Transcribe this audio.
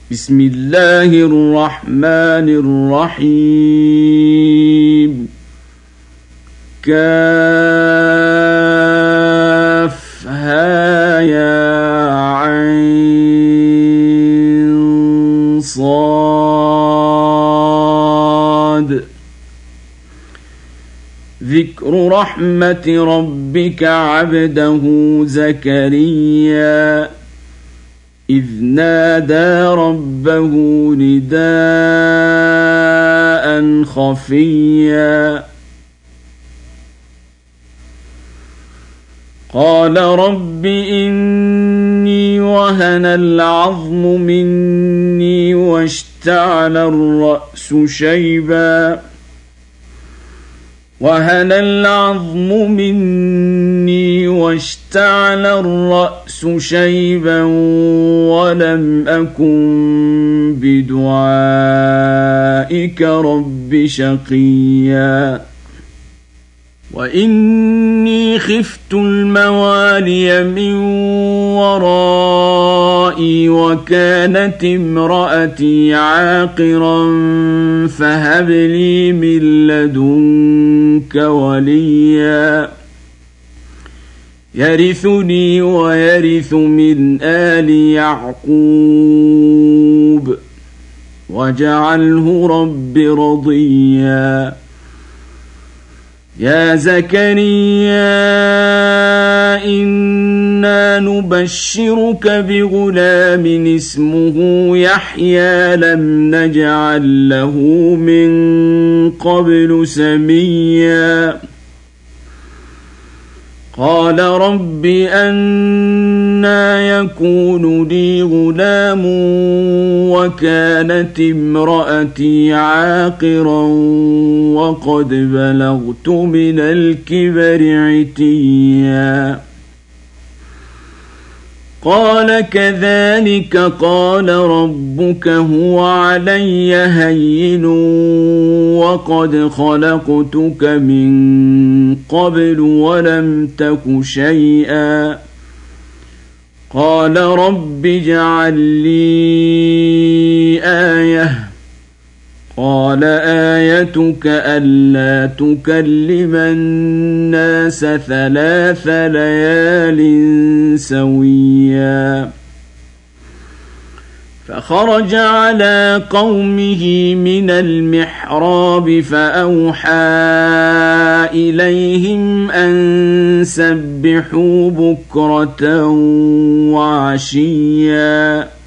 بسم الله الرحمن الرحيم كافها يا عين صاد ذكر رحمة ربك عبده زكريا إذ نادى ربه نداء خفيا قال رب إني وهن العظم مني واشتعل الرأس شيبا ولم أكن بدعائك رب شقيا وإني خفت الموالي من ورائي وكانت امرأتي عاقرا فهب لي من لدنك وليا يرثني ويرث من آل يعقوب واجعله رب رضيا يا زكريا إنا نبشرك بغلام اسمه يحيى لم نجعل له من قبل سميا قال رب أنى يكون لي غلام وكانت امرأتي عاقرا وقد بلغت من الكبر عتيا قال كذلك قال ربك هو علي هين وقد خلقتك من قبل ولم تك شيئا قال رب اجعل لي آية قال آيتك ألا تكلم الناس 3 ليال سويا فخرج على قومه من المحراب فأوحى إليهم أن سبحوا بكرة وعشيا